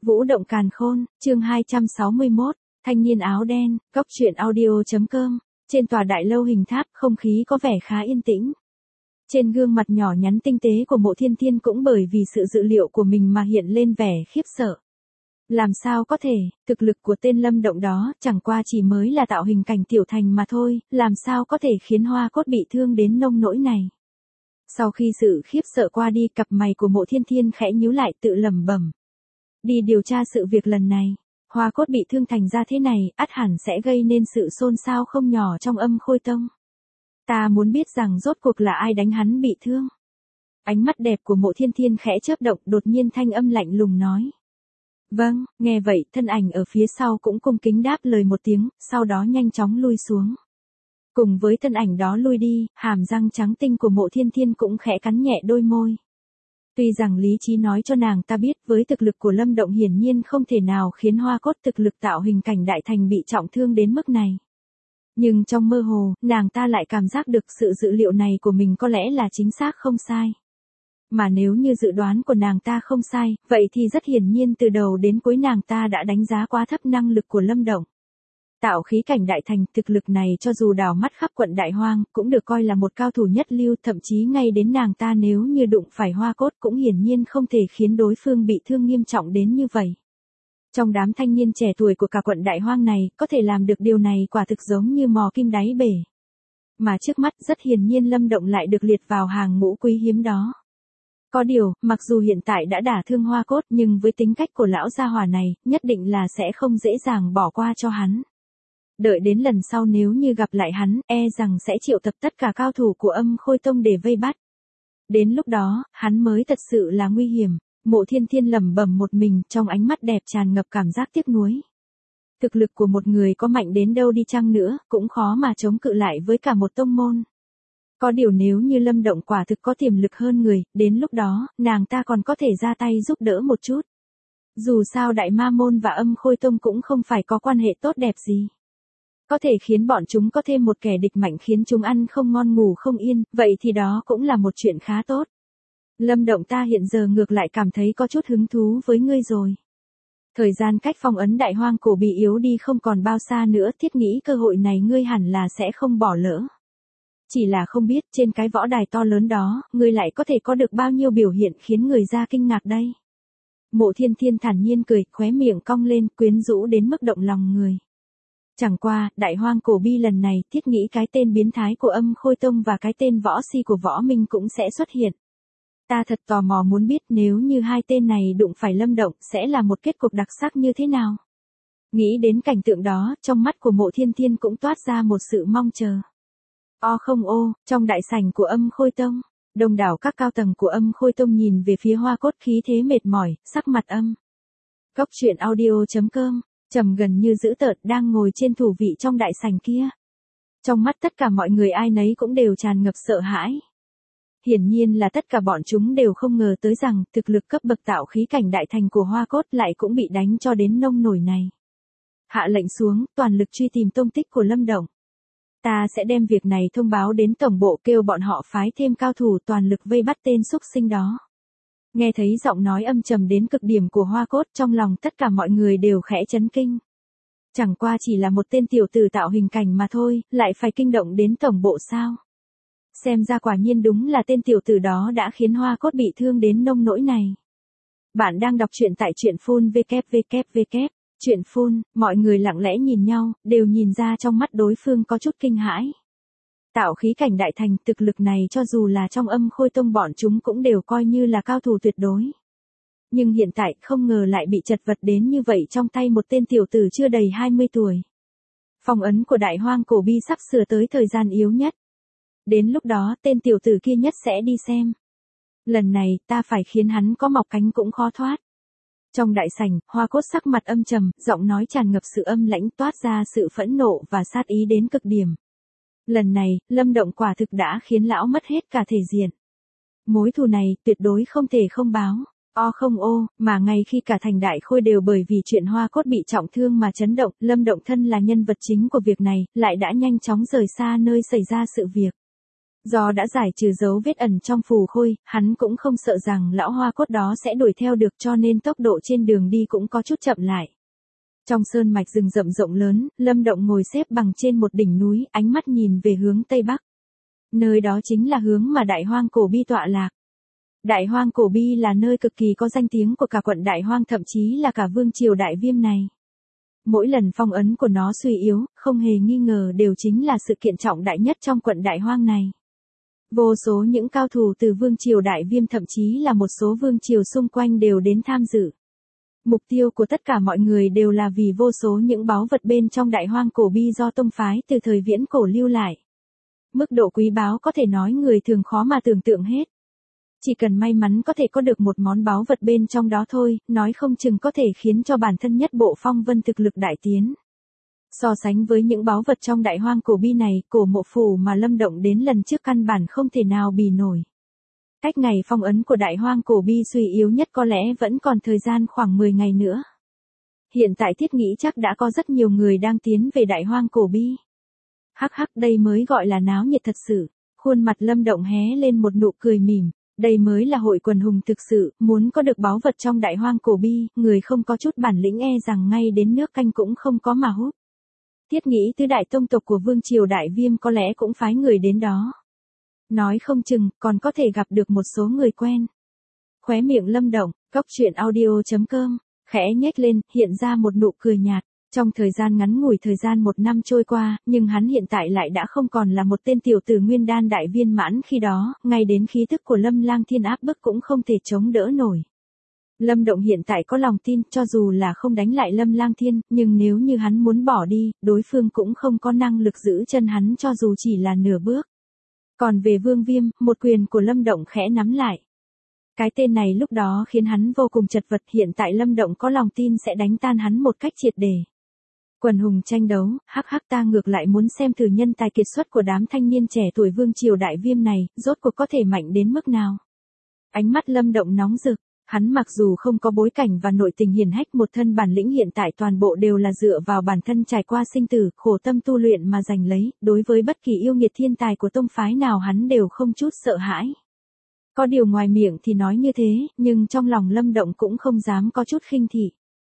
Vũ động càn khôn, chương 261, thanh niên áo đen, góc truyện audio.com. Trên tòa đại lâu hình tháp, không khí có vẻ khá yên tĩnh. Trên gương mặt nhỏ nhắn tinh tế của Mộ Thiên Thiên cũng bởi vì sự dự liệu của mình mà hiện lên vẻ khiếp sợ. Làm sao có thể, thực lực của tên Lâm Động đó chẳng qua chỉ mới là tạo hình cảnh tiểu thành mà thôi, làm sao có thể khiến Hoa Cốt bị thương đến nông nỗi này. Sau khi sự khiếp sợ qua đi, cặp mày của Mộ Thiên Thiên khẽ nhíu lại, tự lẩm bẩm. Đi điều tra sự việc lần này, Hoa Cốt bị thương thành ra thế này, ắt hẳn sẽ gây nên sự xôn xao không nhỏ trong Âm Khôi Tông. Ta muốn biết rằng rốt cuộc là ai đánh hắn bị thương. Ánh mắt đẹp của Mộ Thiên Thiên khẽ chớp động, đột nhiên thanh âm lạnh lùng nói. Vâng, nghe vậy, thân ảnh ở phía sau cũng cung kính đáp lời một tiếng, sau đó nhanh chóng lui xuống. Cùng với thân ảnh đó lui đi, hàm răng trắng tinh của Mộ Thiên Thiên cũng khẽ cắn nhẹ đôi môi. Tuy rằng lý trí nói cho nàng ta biết với thực lực của Lâm Động hiển nhiên không thể nào khiến Hoa Cốt thực lực tạo hình cảnh đại thành bị trọng thương đến mức này. Nhưng trong mơ hồ, nàng ta lại cảm giác được sự dự liệu này của mình có lẽ là chính xác không sai. Mà nếu như dự đoán của nàng ta không sai, vậy thì rất hiển nhiên từ đầu đến cuối nàng ta đã đánh giá quá thấp năng lực của Lâm Động. Tạo khí cảnh đại thành, thực lực này cho dù đảo mắt khắp quận Đại Hoang, cũng được coi là một cao thủ nhất lưu, thậm chí ngay đến nàng ta nếu như đụng phải Hoa Cốt cũng hiển nhiên không thể khiến đối phương bị thương nghiêm trọng đến như vậy. Trong đám thanh niên trẻ tuổi của cả quận Đại Hoang này, có thể làm được điều này quả thực giống như mò kim đáy bể. Mà trước mắt rất hiển nhiên Lâm Động lại được liệt vào hàng ngũ quý hiếm đó. Có điều, mặc dù hiện tại đã đả thương Hoa Cốt nhưng với tính cách của lão gia hỏa này, nhất định là sẽ không dễ dàng bỏ qua cho hắn. Đợi đến lần sau nếu như gặp lại hắn, e rằng sẽ triệu tập tất cả cao thủ của Âm Khôi Tông để vây bắt. Đến lúc đó, hắn mới thật sự là nguy hiểm. Mộ Thiên Thiên lẩm bẩm một mình, trong ánh mắt đẹp tràn ngập cảm giác tiếc nuối. Thực lực của một người có mạnh đến đâu đi chăng nữa, cũng khó mà chống cự lại với cả một tông môn. Có điều nếu như Lâm Động quả thực có tiềm lực hơn người, đến lúc đó, nàng ta còn có thể ra tay giúp đỡ một chút. Dù sao Đại Ma Môn và Âm Khôi Tông cũng không phải có quan hệ tốt đẹp gì. Có thể khiến bọn chúng có thêm một kẻ địch mạnh khiến chúng ăn không ngon ngủ không yên, vậy thì đó cũng là một chuyện khá tốt. Lâm Động, ta hiện giờ ngược lại cảm thấy có chút hứng thú với ngươi rồi. Thời gian cách phong ấn Đại Hoang cổ bị yếu đi không còn bao xa nữa, thiết nghĩ cơ hội này ngươi hẳn là sẽ không bỏ lỡ. Chỉ là không biết trên cái võ đài to lớn đó, ngươi lại có thể có được bao nhiêu biểu hiện khiến người ra kinh ngạc đây. Mộ Thiên Thiên thản nhiên cười, khóe miệng cong lên, quyến rũ đến mức động lòng người. Chẳng qua, Đại Hoang cổ bi lần này, thiết nghĩ cái tên biến thái của Âm Khôi Tông và cái tên võ si của Võ Minh cũng sẽ xuất hiện. Ta thật tò mò muốn biết nếu như hai tên này đụng phải Lâm Động sẽ là một kết cục đặc sắc như thế nào. Nghĩ đến cảnh tượng đó, trong mắt của Mộ Thiên Thiên cũng toát ra một sự mong chờ. Không ô, trong đại sảnh của Âm Khôi Tông, đông đảo các cao tầng của Âm Khôi Tông nhìn về phía Hoa Cốt khí thế mệt mỏi, sắc mặt âm. Góc truyện audio.com, trầm gần như dữ tợn đang ngồi trên thủ vị trong đại sảnh kia. Trong mắt tất cả mọi người ai nấy cũng đều tràn ngập sợ hãi. Hiển nhiên là tất cả bọn chúng đều không ngờ tới rằng thực lực cấp bậc tạo khí cảnh đại thành của Hoa Cốt lại cũng bị đánh cho đến nông nổi này. Hạ lệnh xuống, toàn lực truy tìm tung tích của Lâm Động. Ta sẽ đem việc này thông báo đến tổng bộ kêu bọn họ phái thêm cao thủ toàn lực vây bắt tên xúc sinh đó. Nghe thấy giọng nói âm trầm đến cực điểm của Hoa Cốt, trong lòng tất cả mọi người đều khẽ chấn kinh. Chẳng qua chỉ là một tên tiểu tử tạo hình cảnh mà thôi, lại phải kinh động đến tổng bộ sao? Xem ra quả nhiên đúng là tên tiểu tử đó đã khiến Hoa Cốt bị thương đến nông nỗi này. Bạn đang đọc truyện tại truyện phun www. Truyện phun, mọi người lặng lẽ nhìn nhau, đều nhìn ra trong mắt đối phương có chút kinh hãi. Tạo khí cảnh đại thành, thực lực này cho dù là trong Âm Khôi Tông bọn chúng cũng đều coi như là cao thủ tuyệt đối. Nhưng hiện tại không ngờ lại bị chật vật đến như vậy trong tay một tên tiểu tử chưa đầy 20 tuổi. Phong ấn của Đại Hoang cổ bi sắp sửa tới thời gian yếu nhất. Đến lúc đó tên tiểu tử kia nhất sẽ đi xem. Lần này ta phải khiến hắn có mọc cánh cũng khó thoát. Trong đại sảnh, Hoa Cốt sắc mặt âm trầm, giọng nói tràn ngập sự âm lãnh, toát ra sự phẫn nộ và sát ý đến cực điểm. Lần này, Lâm Động quả thực đã khiến lão mất hết cả thể diện. Mối thù này tuyệt đối không thể không báo. Không ô, mà ngay khi cả thành Đại Khôi đều bởi vì chuyện Hoa Cốt bị trọng thương mà chấn động, Lâm Động thân là nhân vật chính của việc này, lại đã nhanh chóng rời xa nơi xảy ra sự việc. Do đã giải trừ dấu vết ẩn trong phù khôi, hắn cũng không sợ rằng lão hoa cốt đó sẽ đuổi theo được, cho nên tốc độ trên đường đi cũng có chút chậm lại. Trong sơn mạch rừng rậm rộng lớn, Lâm Động ngồi xếp bằng trên một đỉnh núi, ánh mắt nhìn về hướng Tây Bắc. Nơi đó chính là hướng mà Đại Hoang Cổ Bi tọa lạc. Đại Hoang Cổ Bi là nơi cực kỳ có danh tiếng của cả quận Đại Hoang, thậm chí là cả vương triều Đại Viêm này. Mỗi lần phong ấn của nó suy yếu, không hề nghi ngờ đều chính là sự kiện trọng đại nhất trong quận Đại Hoang này. Vô số những cao thủ từ vương triều Đại Viêm, thậm chí là một số vương triều xung quanh đều đến tham dự. Mục tiêu của tất cả mọi người đều là vì vô số những báu vật bên trong Đại Hoang Cổ Bi do tông phái từ thời viễn cổ lưu lại. Mức độ quý báu có thể nói người thường khó mà tưởng tượng hết. Chỉ cần may mắn có thể có được một món báu vật bên trong đó thôi, nói không chừng có thể khiến cho bản thân nhất bộ phong vân thực lực đại tiến. So sánh với những báu vật trong Đại Hoang Cổ Bi này, cổ mộ phủ mà Lâm Động đến lần trước căn bản không thể nào bì nổi. Cách ngày phong ấn của Đại Hoang Cổ Bi suy yếu nhất có lẽ vẫn còn thời gian khoảng 10 ngày nữa. Hiện tại Thiết nghĩ chắc đã có rất nhiều người đang tiến về Đại Hoang Cổ Bi. Hắc hắc, đây mới gọi là náo nhiệt thật sự. Khuôn mặt Lâm Động hé lên một nụ cười mỉm. Đây mới là hội quần hùng thực sự, muốn có được báu vật trong Đại Hoang Cổ Bi, người không có chút bản lĩnh e rằng ngay đến nước canh cũng không có mà hút. Thiết nghĩ tứ đại tông tộc của vương triều Đại Viêm có lẽ cũng phái người đến đó. Nói không chừng, còn có thể gặp được một số người quen. Khóe miệng Lâm Động, coctruyện.audio.com, khẽ nhếch lên, hiện ra một nụ cười nhạt. Trong thời gian ngắn ngủi, thời gian 1 năm trôi qua, nhưng hắn hiện tại lại đã không còn là một tên tiểu tử nguyên đan đại viên mãn khi đó, ngay đến khí thức của Lâm Lang Thiên áp bức cũng không thể chống đỡ nổi. Lâm Động hiện tại có lòng tin, cho dù là không đánh lại Lâm Lang Thiên, nhưng nếu như hắn muốn bỏ đi, đối phương cũng không có năng lực giữ chân hắn cho dù chỉ là nửa bước. Còn về Vương Viêm, một quyền của Lâm Động khẽ nắm lại. Cái tên này lúc đó khiến hắn vô cùng chật vật, hiện tại Lâm Động có lòng tin sẽ đánh tan hắn một cách triệt để. Quần hùng tranh đấu, hắc hắc, ta ngược lại muốn xem thử nhân tài kiệt xuất của đám thanh niên trẻ tuổi vương triều Đại Viêm này, rốt cuộc có thể mạnh đến mức nào. Ánh mắt Lâm Động nóng rực, hắn mặc dù không có bối cảnh và nội tình hiển hách, một thân bản lĩnh hiện tại toàn bộ đều là dựa vào bản thân trải qua sinh tử, khổ tâm tu luyện mà giành lấy, đối với bất kỳ yêu nghiệt thiên tài của tông phái nào hắn đều không chút sợ hãi. Có điều ngoài miệng thì nói như thế, nhưng trong lòng Lâm Động cũng không dám có chút khinh thị.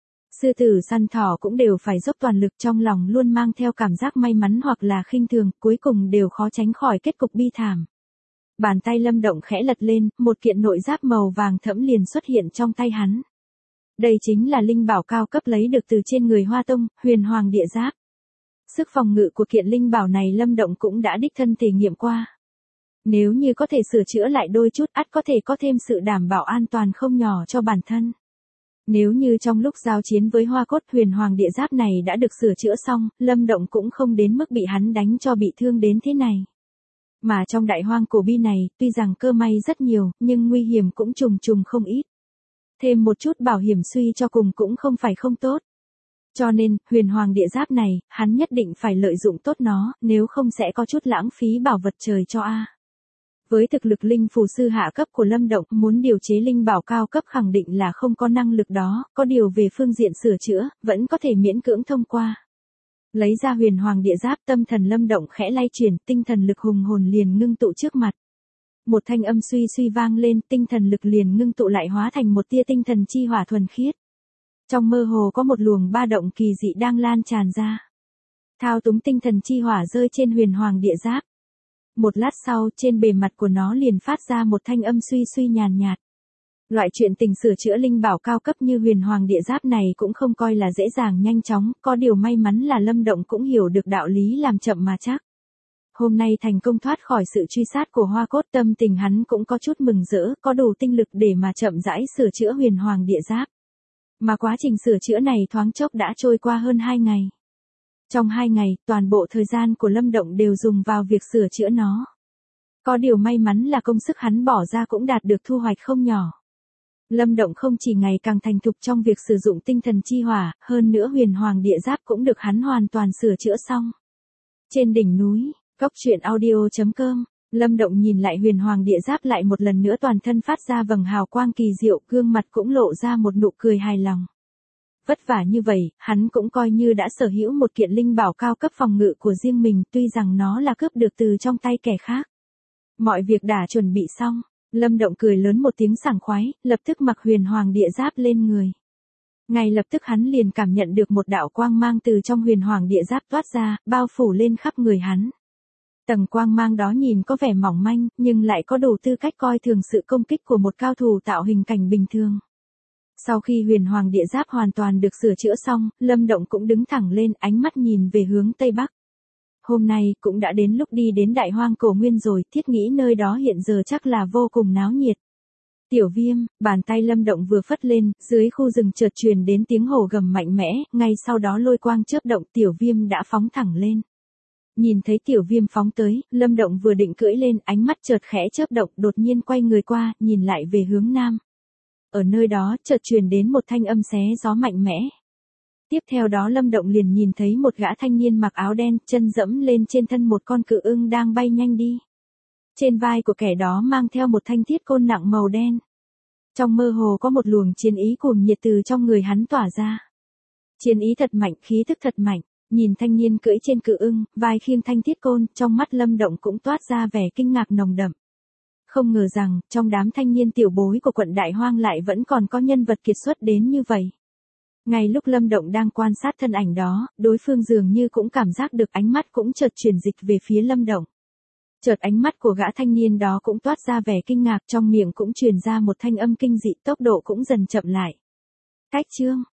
Sư tử săn thỏ cũng đều phải dốc toàn lực, trong lòng luôn mang theo cảm giác may mắn hoặc là khinh thường, cuối cùng đều khó tránh khỏi kết cục bi thảm. Bàn tay Lâm Động khẽ lật lên, một kiện nội giáp màu vàng thẫm liền xuất hiện trong tay hắn. Đây chính là linh bảo cao cấp lấy được từ trên người Hoa Tông, Huyền Hoàng Địa Giáp. Sức phòng ngự của kiện linh bảo này Lâm Động cũng đã đích thân thể nghiệm qua. Nếu như có thể sửa chữa lại đôi chút, ắt có thể có thêm sự đảm bảo an toàn không nhỏ cho bản thân. Nếu như trong lúc giao chiến với Hoa Cốt, Huyền Hoàng Địa Giáp này đã được sửa chữa xong, Lâm Động cũng không đến mức bị hắn đánh cho bị thương đến thế này. Mà trong Đại Hoang Cổ Bi này, tuy rằng cơ may rất nhiều, nhưng nguy hiểm cũng trùng trùng không ít. Thêm một chút bảo hiểm suy cho cùng cũng không phải không tốt. Cho nên, Huyền Hoàng Địa Giáp này, hắn nhất định phải lợi dụng tốt nó, nếu không sẽ có chút lãng phí bảo vật trời cho a. Với thực lực linh phù sư hạ cấp của Lâm Động, muốn điều chế linh bảo cao cấp khẳng định là không có năng lực đó, có điều về phương diện sửa chữa, vẫn có thể miễn cưỡng thông qua. Lấy ra Huyền Hoàng Địa Giáp, tâm thần Lâm Động khẽ lay chuyển, tinh thần lực hùng hồn liền ngưng tụ trước mặt. Một thanh âm suy suy vang lên, tinh thần lực liền ngưng tụ lại hóa thành một tia tinh thần chi hỏa thuần khiết. Trong mơ hồ có một luồng ba động kỳ dị đang lan tràn ra. Thao túng tinh thần chi hỏa rơi trên Huyền Hoàng Địa Giáp. Một lát sau, trên bề mặt của nó liền phát ra một thanh âm suy suy nhàn nhạt. Loại chuyện tình sửa chữa linh bảo cao cấp như Huyền Hoàng Địa Giáp này cũng không coi là dễ dàng nhanh chóng, có điều may mắn là Lâm Động cũng hiểu được đạo lý làm chậm mà chắc. Hôm nay thành công thoát khỏi sự truy sát của Hoa Cốt, tâm tình hắn cũng có chút mừng rỡ, có đủ tinh lực để mà chậm rãi sửa chữa Huyền Hoàng Địa Giáp. Mà quá trình sửa chữa này thoáng chốc đã trôi qua hơn 2 ngày. Trong 2 ngày, toàn bộ thời gian của Lâm Động đều dùng vào việc sửa chữa nó. Có điều may mắn là công sức hắn bỏ ra cũng đạt được thu hoạch không nhỏ. Lâm Động không chỉ ngày càng thành thục trong việc sử dụng tinh thần chi hỏa, hơn nữa Huyền Hoàng Địa Giáp cũng được hắn hoàn toàn sửa chữa xong. Trên đỉnh núi, coctruyện.audio.com, Lâm Động nhìn lại Huyền Hoàng Địa Giáp lại một lần nữa, toàn thân phát ra vầng hào quang kỳ diệu, gương mặt cũng lộ ra một nụ cười hài lòng. Vất vả như vậy, hắn cũng coi như đã sở hữu một kiện linh bảo cao cấp phòng ngự của riêng mình, tuy rằng nó là cướp được từ trong tay kẻ khác. Mọi việc đã chuẩn bị xong, Lâm Động cười lớn một tiếng sảng khoái, lập tức mặc huyền hoàng địa giáp lên người. Ngay lập tức hắn liền cảm nhận được một đạo quang mang từ trong huyền hoàng địa giáp toát ra, bao phủ lên khắp người hắn. Tầng quang mang đó nhìn có vẻ mỏng manh, nhưng lại có đủ tư cách coi thường sự công kích của một cao thủ tạo hình cảnh bình thường. Sau khi huyền hoàng địa giáp hoàn toàn được sửa chữa xong, Lâm Động cũng đứng thẳng lên, ánh mắt nhìn về hướng Tây Bắc. Hôm nay cũng đã đến lúc đi đến Đại Hoang Cổ Nguyên rồi, thiết nghĩ nơi đó hiện giờ chắc là vô cùng náo nhiệt. Tiểu Viêm, bàn tay Lâm Động vừa phất lên, dưới khu rừng chợt truyền đến tiếng hổ gầm mạnh mẽ, ngay sau đó lôi quang chớp động, Tiểu Viêm đã phóng thẳng lên. Nhìn thấy Tiểu Viêm phóng tới, Lâm Động vừa định cưỡi lên, ánh mắt chợt khẽ chớp động, đột nhiên quay người qua, nhìn lại về hướng nam. Ở nơi đó, chợt truyền đến một thanh âm xé gió mạnh mẽ. Tiếp theo đó Lâm Động liền nhìn thấy một gã thanh niên mặc áo đen, chân dẫm lên trên thân một con cự ưng đang bay nhanh đi. Trên vai của kẻ đó mang theo một thanh thiết côn nặng màu đen. Trong mơ hồ có một luồng chiến ý cuồng nhiệt từ trong người hắn tỏa ra. Chiến ý thật mạnh, khí tức thật mạnh. Nhìn thanh niên cưỡi trên cự ưng, vai khiêng thanh thiết côn, trong mắt Lâm Động cũng toát ra vẻ kinh ngạc nồng đậm. Không ngờ rằng, trong đám thanh niên tiểu bối của quận Đại Hoang lại vẫn còn có nhân vật kiệt xuất đến như vậy. Ngay lúc Lâm Động đang quan sát thân ảnh đó, đối phương dường như cũng cảm giác được, ánh mắt cũng chợt chuyển dịch về phía Lâm Động. Chợt ánh mắt của gã thanh niên đó cũng toát ra vẻ kinh ngạc, trong miệng cũng truyền ra một thanh âm kinh dị, tốc độ cũng dần chậm lại. Cách chương